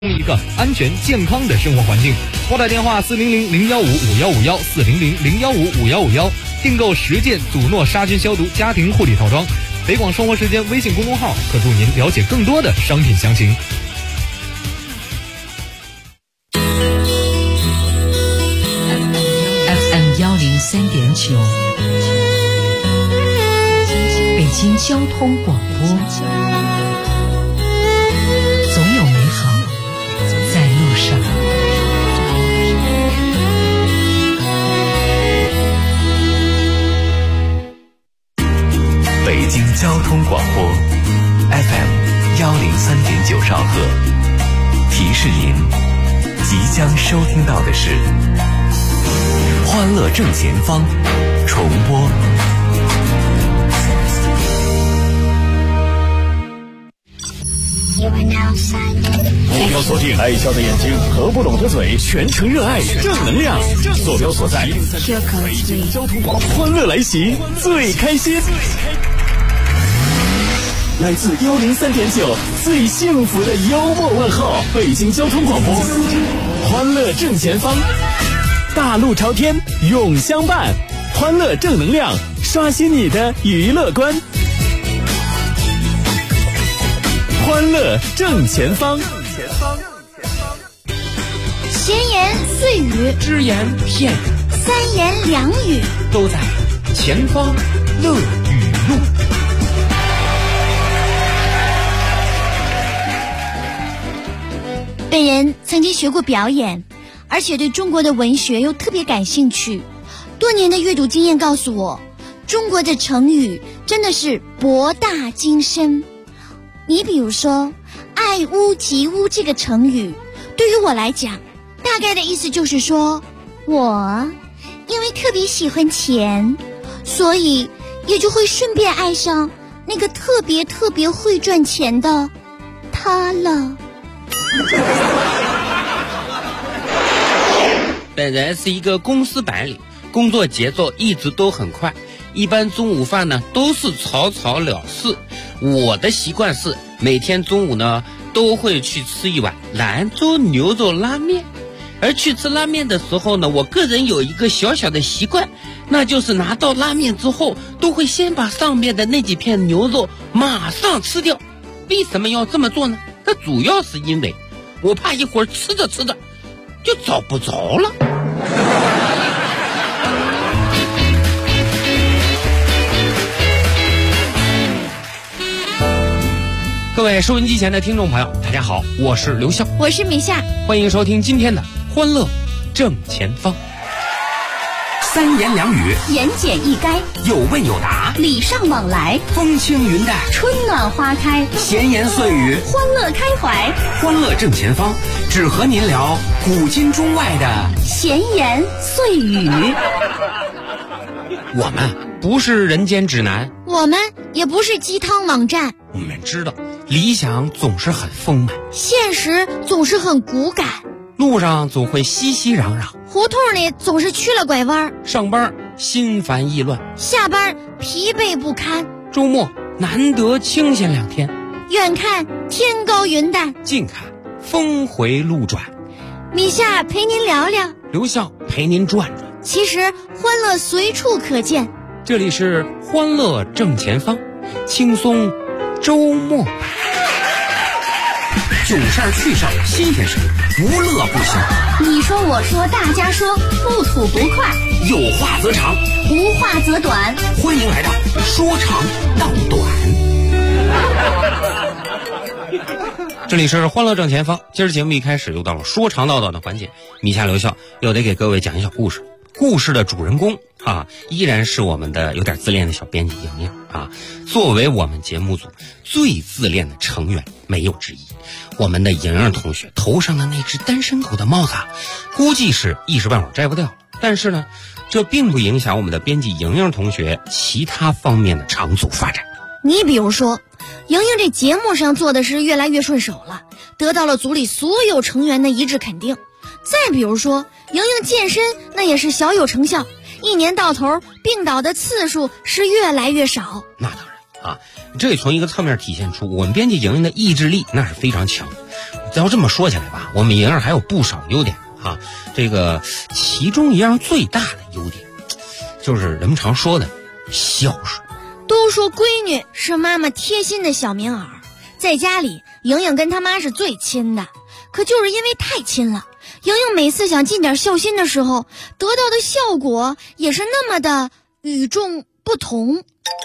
一个安全健康的生活环境。拨打电话400-015-5151，400-015-5151，订购10件祖诺杀菌消毒家庭护理套装。北广生活时间微信公众号可助您了解更多的商品详情。 FM 103.9，北京交通广播，总有美好在路上。 北京交通广播 FM 103.9兆赫，提示您即将收听到的是欢乐正前方重播。 目标锁定，爱笑的眼睛和不拢的嘴，全程热爱正能量。坐标所在，北京交通广播，欢乐来袭，最开心。来自103.9最幸福的幽默问候，北京交通广播，欢乐正前方，大路朝天永相伴，欢乐正能量，刷新你的娱乐观。欢乐正前方， 闲言碎语， 只言片语， 三言两语， 都在前方乐语录。 本人曾经学过表演，而且对中国的文学又特别感兴趣。多年的阅读经验告诉我，中国的成语真的是博大精深。你比如说爱屋及乌这个成语，对于我来讲，大概的意思就是说，我因为特别喜欢钱，所以也就会顺便爱上那个特别会赚钱的他了。 本人是一个公司白领，工作节奏一直都很快，一般中午饭呢都是草草了事。我的习惯是每天中午呢都会去吃一碗兰州牛肉拉面，而去吃拉面的时候呢，我个人有一个小小的习惯，那就是拿到拉面之后都会先把上面的那几片牛肉马上吃掉。为什么要这么做呢？它主要是因为我怕一会儿吃着吃着就找不着了。各位收音机前的听众朋友，大家好，我是刘笑， 我是米夏， 欢迎收听今天的欢乐正前方。 三言两语， 言简意赅， 有问有答， 礼尚往来， 风轻云淡， 春暖花开， 闲言碎语， 欢乐开怀。 欢乐正前方，只和您聊古今中外的闲言碎语。 我们不是人间指南， 我们也不是鸡汤网站， 我们知道理想总是很丰满， 现实总是很骨感， 路上总会熙熙攘攘， 胡同里总是曲了拐弯， 上班心烦意乱， 下班疲惫不堪， 周末难得清闲2天， 远看天高云淡， 近看峰回路转。 米夏陪您聊聊， 刘笑陪您转转。 其实欢乐随处可见，这里是欢乐正前方，轻松周末版。 囧事儿趣事儿新鲜事，无乐不休。 你说我说大家说，不吐不快， 有话则长， 无话则短。 欢迎来到说长道短。 这里是欢乐正前方，今儿节目一开始又到了说长道短的环节，米夏刘笑又得给各位讲一小故事。故事的主人公依然是我们的有点自恋的小编辑莹莹作为我们节目组最自恋的成员没有之一，我们的莹莹同学头上的那只单身狗的帽子估计是一时半会儿摘不掉，但是呢，这并不影响我们的编辑莹莹同学其他方面的长足发展。 你比如说，莹莹这节目上做的是越来越顺手了，得到了组里所有成员的一致肯定。再比如说，莹莹健身那也是小有成效，一年到头病倒的次数是越来越少。 那当然这也从一个侧面体现出我们编辑莹莹的意志力那是非常强的。 要这么说起来吧，我们莹儿还有不少优点啊。这个其中一样最大的优点，就是人们常说的孝顺。 都说闺女是妈妈贴心的小棉袄，在家里莹莹跟她妈是最亲的，可就是因为太亲了，莹莹每次想尽点孝心的时候，得到的效果也是那么的与众不同。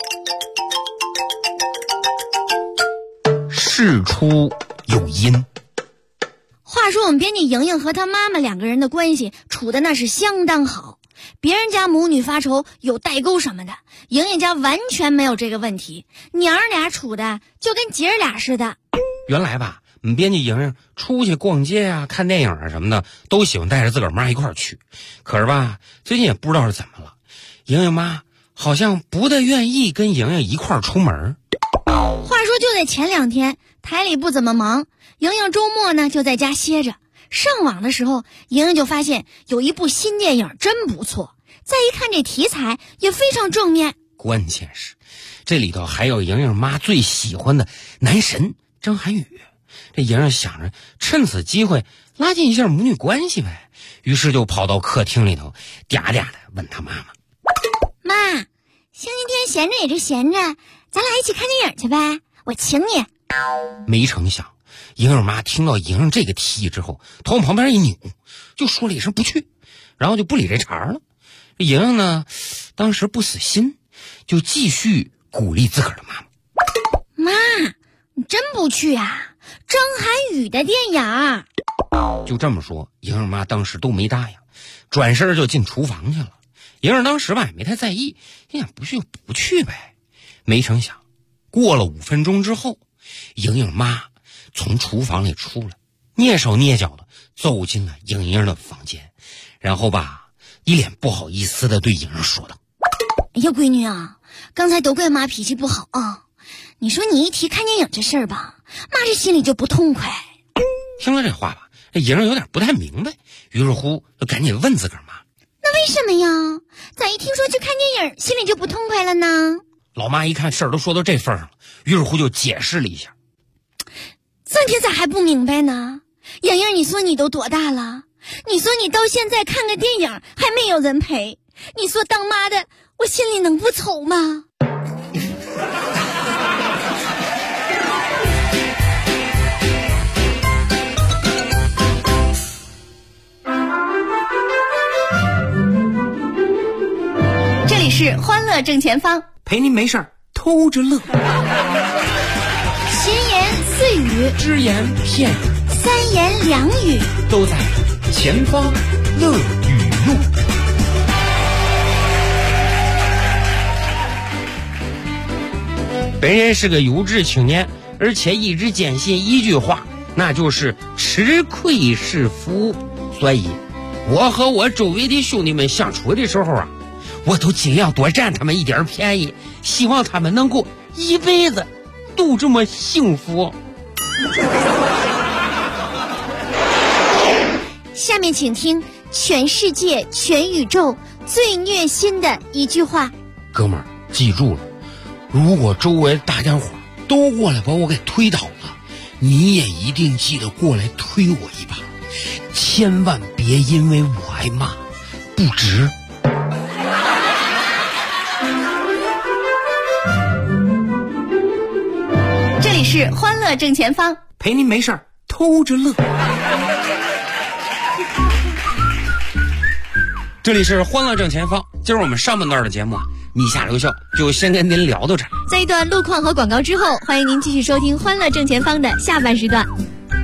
事出有因。 话说我们编辑莹莹和她妈妈两个人的关系处的那是相当好，别人家母女发愁有代沟什么的，莹莹家完全没有这个问题，娘儿俩处的就跟姐儿俩似的。 原来吧，我们编辑莹莹出去逛街啊、看电影啊什么的，都喜欢带着自个儿妈一块儿去。可是吧，最近也不知道是怎么了，莹莹妈好像不太愿意跟莹莹一块儿出门。 话说就在前2天，台里不怎么忙，莹莹周末呢就在家歇着。上网的时候，莹莹就发现有一部新电影真不错，再一看这题材也非常正面。 关键是这里头还有莹莹妈最喜欢的男神张涵予。这莹莹想着趁此机会拉近一下母女关系呗，于是就跑到客厅里头嗲嗲的问她妈妈： 妈，星期天闲着也就闲着，咱俩一起看电影去呗，我请你。 没成想莹莹妈听到莹莹这个提议之后，头往旁边一扭，就说了一声不去，然后就不理这茬了。莹莹呢当时不死心，就继续鼓励自个儿的妈妈： 妈，你真不去啊？张涵予的电影。 就这么说，莹莹妈当时都没答应，转身就进厨房去了。莹莹当时吧也没太在意，心想不去就不去呗。没成想过了5分钟之后，莹莹妈从厨房里出来，蹑手蹑脚的走进了莹莹的房间，然后吧一脸不好意思的对莹莹说道： 哎呀，闺女啊，刚才都怪妈脾气不好啊。你说你一提看电影这事儿吧，妈这心里就不痛快。 听了这话吧，这莹莹有点不太明白，于是乎就赶紧问自个儿妈： 那为什么呀？咋一听说去看电影心里就不痛快了呢？ 老妈一看事儿都说到这份上了，于是乎就解释了一下。 这你咋还不明白呢？莹莹，你说你都多大了？你说你到现在看个电影还没有人陪，你说当妈的我心里能不愁吗？这里是欢乐正前方， 陪您没事儿偷着乐。 闲言碎语， 只言片语， 三言两语， 都在前方乐语录。 本人是个有志青年，而且一直坚信一句话，那就是吃亏是福。所以我和我周围的兄弟们相处的时候啊，我都尽量多占他们一点便宜，希望他们能够一辈子都这么幸福。 下面请听全世界全宇宙最虐心的一句话。 哥们儿，记住了，如果周围大家伙都过来把我给推倒了，你也一定记得过来推我一把，千万别因为我挨骂不值。 这里是欢乐正前方， 陪您没事儿偷着乐。 这里是欢乐正前方，今儿我们上半段的节目啊，米下留校就先跟您聊到这儿。 在一段路况和广告之后，欢迎您继续收听欢乐正前方的下半时段。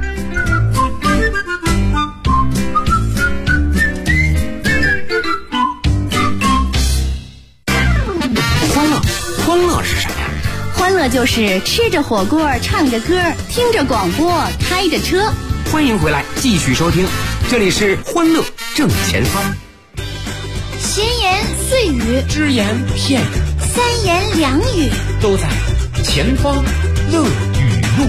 欢乐是什么呀？ 欢乐就是吃着火锅，唱着歌，听着广播，开着车。 欢迎回来继续收听，这里是欢乐正前方。 闲言碎语， 只言片语， 三言两语， 都在前方乐语录。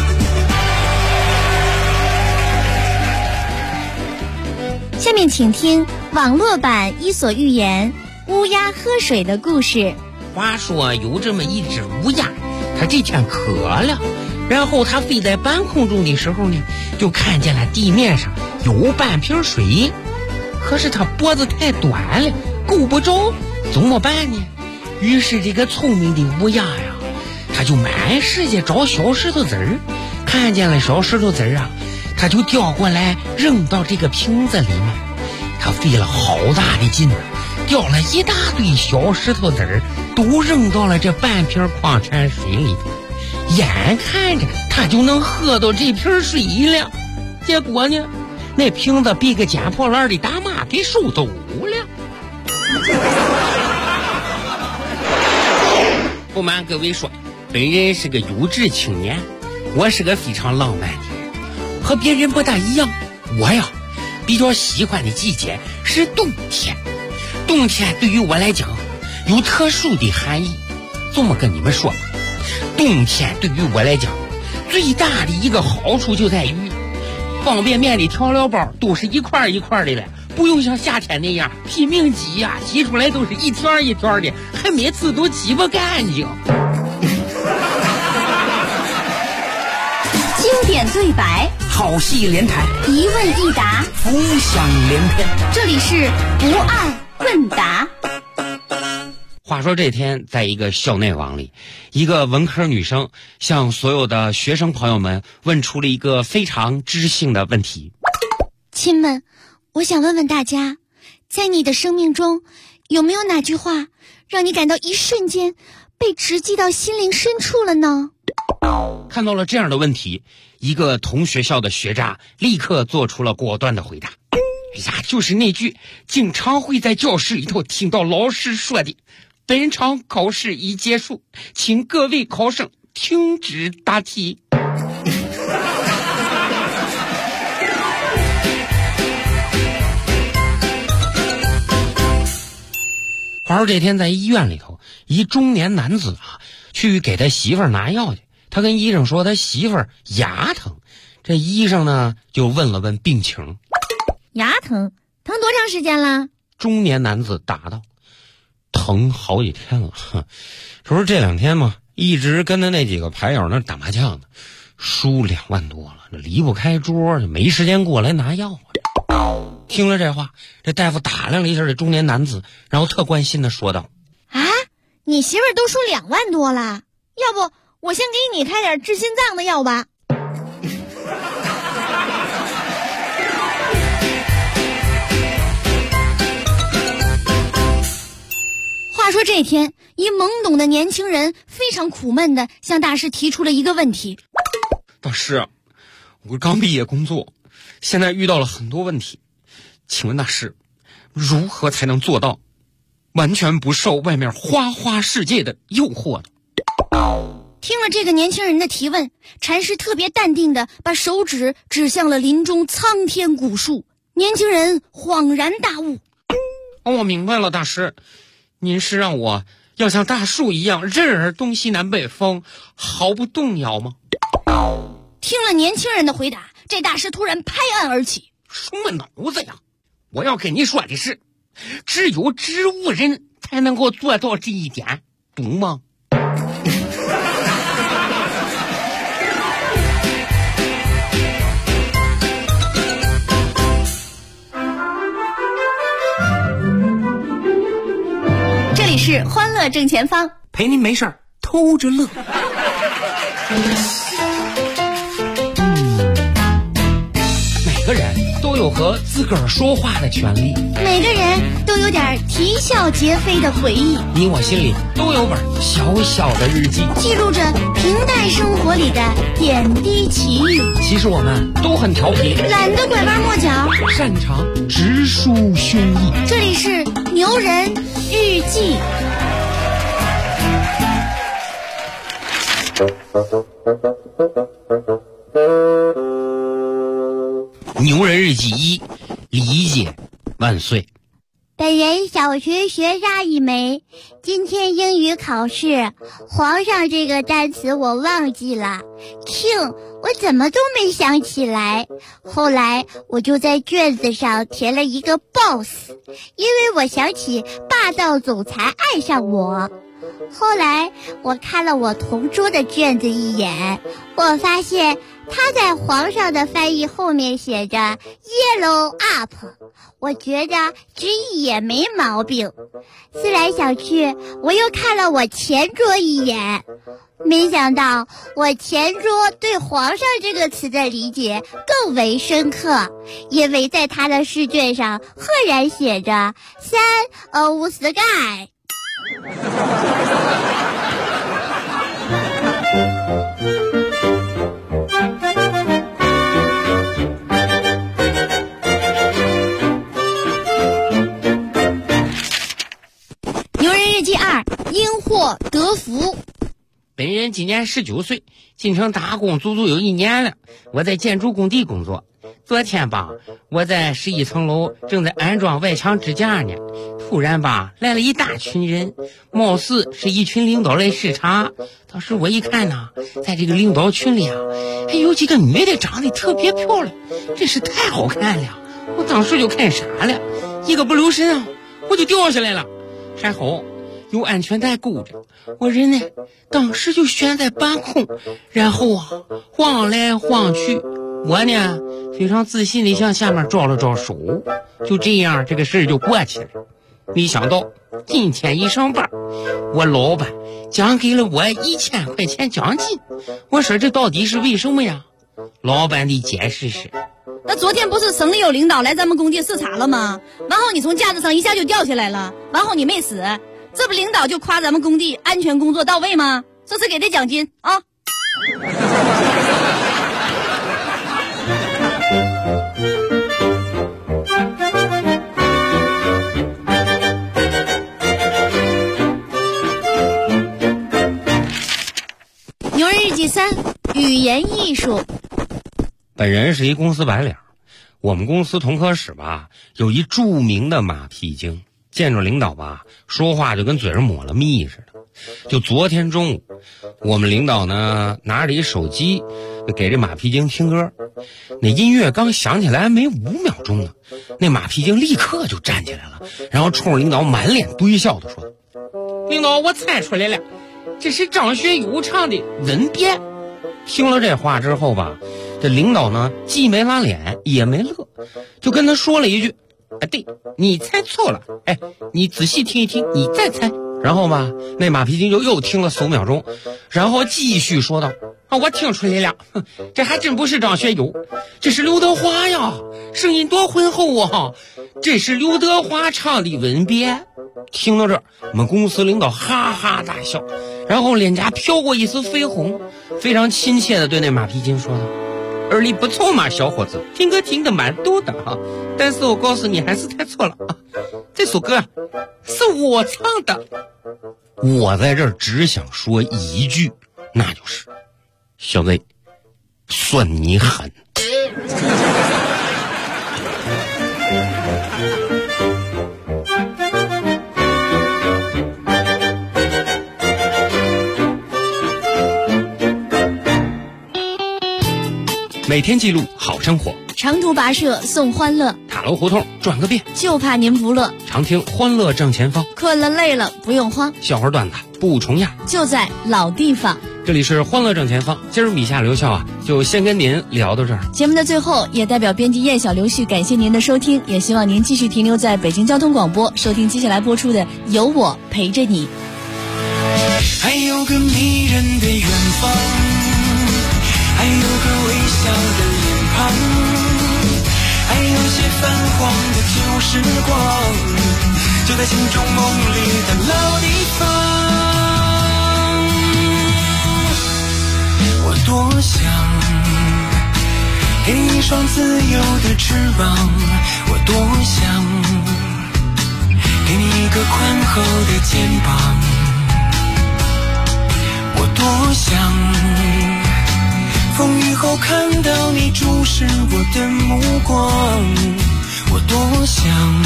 下面请听网络版《伊索寓言》乌鸦喝水的故事。 话说有这么一只乌鸦，它这天渴了， 然后他飞在半空中的时候呢，就看见了地面上有半瓶水，可是他脖子太短了，够不着，怎么办呢？于是这个聪明的乌鸦呀，他就满世界找小石头子儿，看见了小石头子儿啊，他就叼过来扔到这个瓶子里面。他费了好大的劲，叼了一大堆小石头子儿，都扔到了这半瓶矿泉水里头。眼看着他就能喝到这瓶水了，结果呢，那瓶子被个捡破烂的大妈给收走了。不瞒各位说，本人是个优质青年，我是个非常浪漫的人，和别人不大一样。我呀，比较喜欢的季节是冬天。冬天对于我来讲有特殊的含义。这么跟你们说吧，冬天对于我来讲最大的一个好处就在于，方便面的调料包都是一块一块的了，不用像夏天那样拼命挤呀，挤出来都是一条一条的，还每次都挤不干净。 经典对白， 好戏连台， 一问一答， 浮想联翩。 这里是不二问答。 话说这天，在一个校内网里，一个文科女生向所有的学生朋友们问出了一个非常知性的问题。 亲们，我想问问大家，在你的生命中，有没有哪句话让你感到一瞬间被直击到心灵深处了呢？ 看到了这样的问题，一个同学校的学渣立刻做出了果断的回答。哎呀，就是那句经常会在教室里头听到老师说的，本场考试已结束，请各位考生停止答题。话说这天在医院里头，一中年男子啊，去给他媳妇儿拿药去。他跟医生说他媳妇儿牙疼，这医生呢就问了问病情。 牙疼多长时间了？ 中年男子答道：疼好几天了。说这2天嘛，一直跟着那几个牌友那打麻将呢，输2万多了，这离不开桌，没时间过来拿药。听了这话，这大夫打量了一下这中年男子，然后特关心的说道： 啊，你媳妇儿都输2万多了，要不我先给你开点治心脏的药吧。话说这天，一懵懂的年轻人非常苦闷地向大师提出了一个问题。 大师，我刚毕业工作，现在遇到了很多问题，请问大师，如何才能做到完全不受外面花花世界的诱惑呢？ 听了这个年轻人的提问，禅师特别淡定地把手指指向了林中苍天古树。年轻人恍然大悟： 我明白了，大师，您是让我要像大树一样任尔东西南北风，毫不动摇吗？ 听了年轻人的回答，这大师突然拍案而起： 什么脑子呀！我要跟你说的是，只有植物人才能够做到这一点，懂吗？ 这里是欢乐正前方， 陪您没事儿偷着乐。 每个人都有和自个儿说话的权利， 每个人都有点啼笑皆非的回忆， 你我心里都有本小小的日记， 记录着平淡生活里的点滴奇遇。 其实我们都很调皮， 懒得拐弯抹角， 擅长直抒胸臆。 这里是牛人日记。 牛人日记1，理解万岁。 本人小学学渣一枚，今天英语考试，皇上这个单词我忘记了 ，king 我怎么都没想起来。后来我就在卷子上填了一个 boss， 因为我想起霸道总裁爱上我。 后来我看了我同桌的卷子一眼，我发现他在皇上的翻译后面写着 Yellow up， 我觉得直译也没毛病。思来想去，我又看了我前桌一眼，没想到我前桌对皇上这个词的理解更为深刻，因为在他的试卷上赫然写着 Sun of Sky。 牛人日记2，因祸得福。 本人今年19岁，进城打工足足有1年了。我在建筑工地工作。昨天吧，我在11层楼正在安装外墙支架呢，突然吧来了一大群人，貌似是一群领导来视察。当时我一看呢，在这个领导群里啊，还有几个女的长得特别漂亮，真是太好看了。我当时就看傻了，一个不留神啊，我就掉下来了。还好有安全带勾着，我人呢当时就悬在半空，然后啊晃来晃去。我呢非常自信地向下面招了招手，就这样这个事儿就过去了。没想到今天一上班，我老板奖给了我1000块钱奖金。我说这到底是为什么呀？老板的解释是， 那昨天不是省里有领导来咱们工地视察了吗？完后你从架子上一下就掉下来了，完后你没死，这不领导就夸咱们工地安全工作到位吗？这是给的奖金啊。牛人日记3，语言艺术。 本人是一公司白领，我们公司同科室吧有一著名的马屁精，见着领导吧说话就跟嘴上抹了蜜似的。就昨天中午，我们领导呢拿着一手机给这马屁精听歌，那音乐刚响起来没5秒钟呢，那马屁精立刻就站起来了，然后冲着领导满脸堆笑的说：“领导，我猜出来了，这是张学友唱的《吻别》。”听了这话之后吧，这领导呢既没拉脸也没乐，就跟他说了一句：“对，你猜错了，你仔细听一听，你再猜。”然后吧，那马屁精就又听了4、5秒钟，然后继续说道：“我听出来了，这还真不是张学友，这是刘德华呀，声音多浑厚啊！这是刘德华唱的《吻别》。”听到这儿，我们公司领导哈哈大笑，然后脸颊飘过一丝绯红，非常亲切地对那马屁精说道：“耳力不错嘛，小伙子，听歌听得蛮多的哈，但是我告诉你还是猜错了啊，这首歌是我唱的。”我在这儿只想说一句，那就是小子算你狠。每天记录好生活， 长途跋涉送欢乐， 塔楼胡同转个遍， 就怕您不乐。 常听欢乐正前方， 困了累了不用慌， 笑话段子不重样， 就在老地方。 这里是欢乐正前方，今儿米夏刘笑就先跟您聊到这儿。 节目的最后，也代表编辑叶小刘旭感谢您的收听，也希望您继续停留在北京交通广播，收听接下来播出的《有我陪着你》。 还有个迷人的远方，还有个微笑的脸庞，还有些泛黄的旧时光，就在心中梦里的老地方。我多想给你一双自由的翅膀，我多想给你一个宽厚的肩膀，我多想风雨后看到你注视我的目光，我多想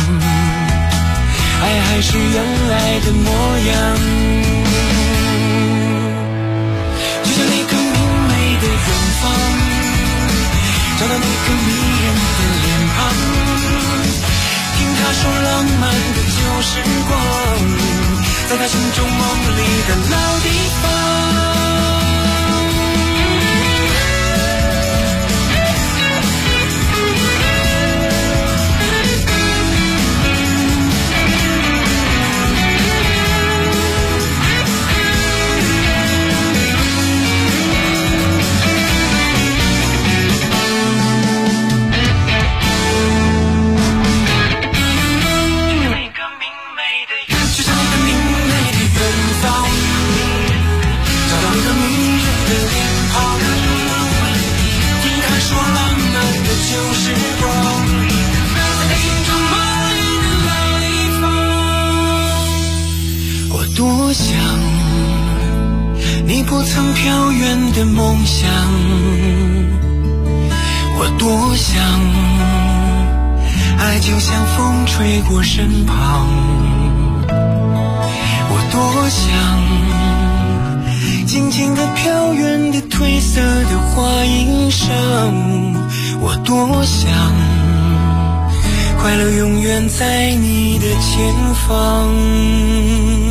爱还是原来的模样，就像那个明媚的远方，找到那个迷人的脸庞，听他说浪漫的旧时光，在在他心中梦里的老地方。多想你不曾飘远的梦想，我多想爱就像风吹过身旁，我多想静静地飘远的褪色的花衣裳，我多想快乐永远在你的前方。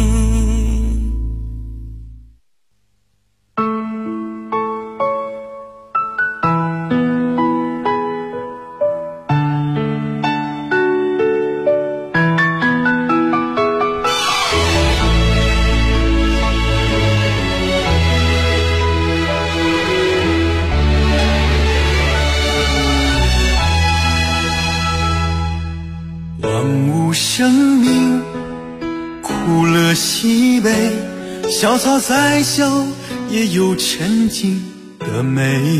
生命苦乐喜悲，小草再小也有沉静的美，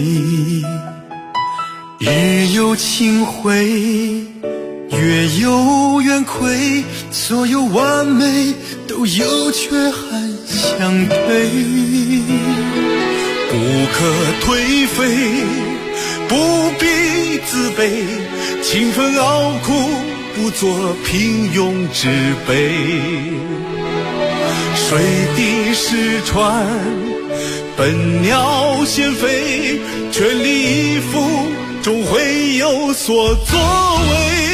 日有清辉，月有圆亏，所有完美都有缺憾相对，不可颓废，不必自卑，勤奋熬苦不做平庸之辈，水滴石穿，笨鸟先飞，全力以赴终会有所作为。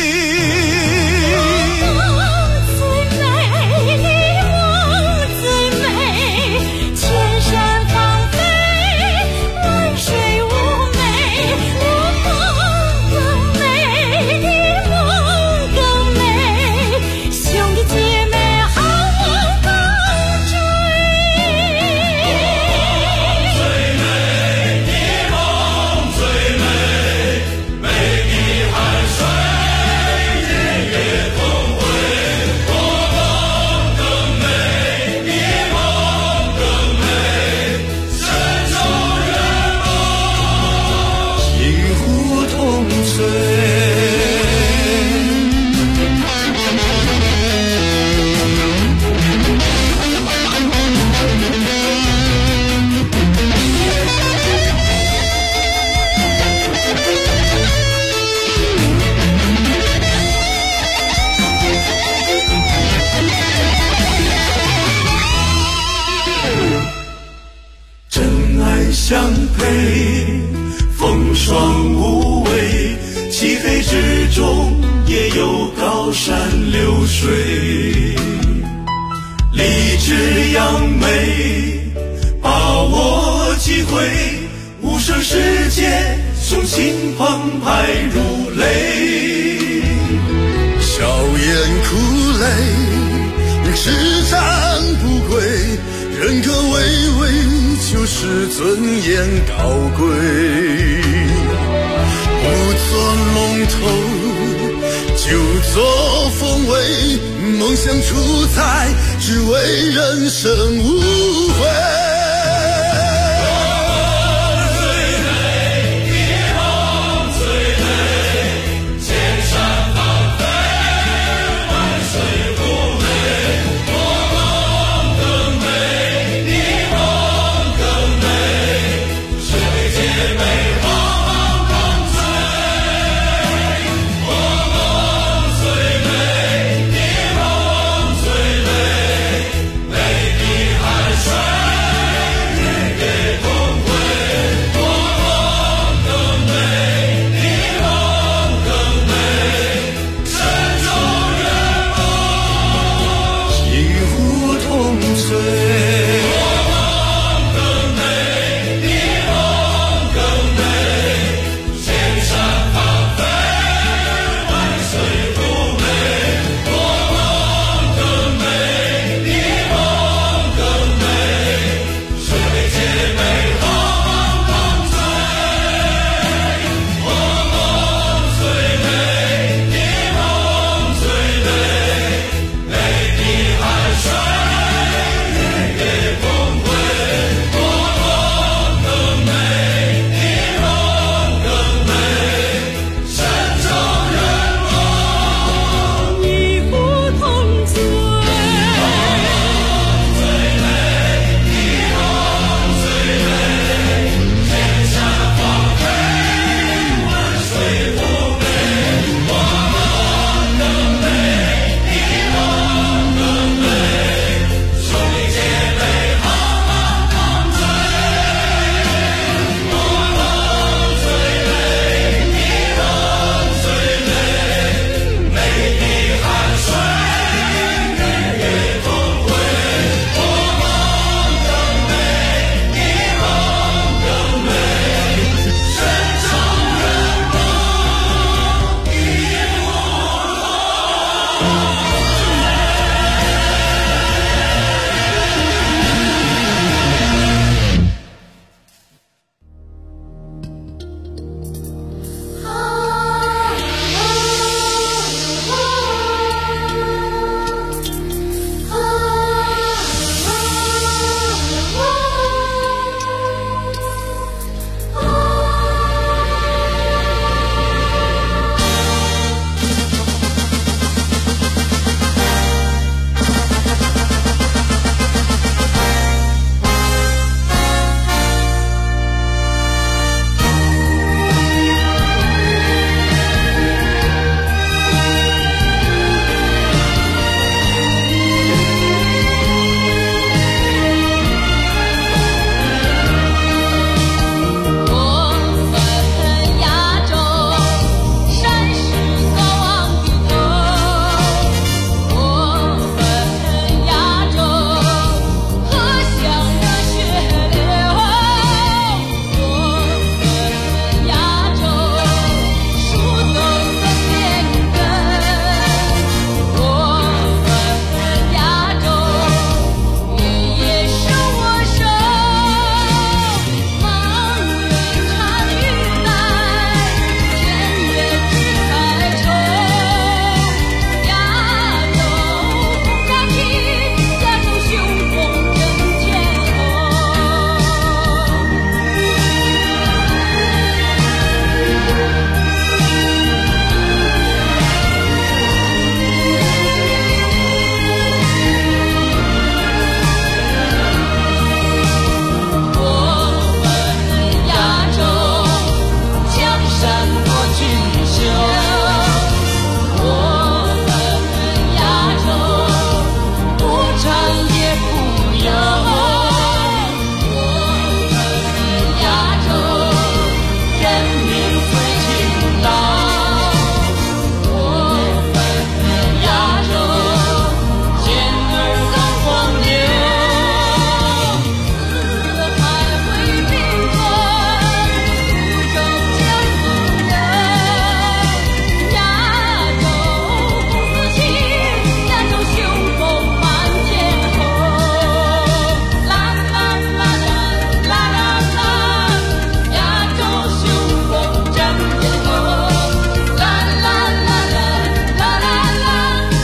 相配，风霜无畏，漆黑之中也有高山流水，立志扬眉，把握机会，无声世界，雄心澎湃如雷，笑颜苦泪，施展不跪，人格巍巍，就是尊严高贵，不做龙头，就做凤尾，梦想出彩，只为人生无悔。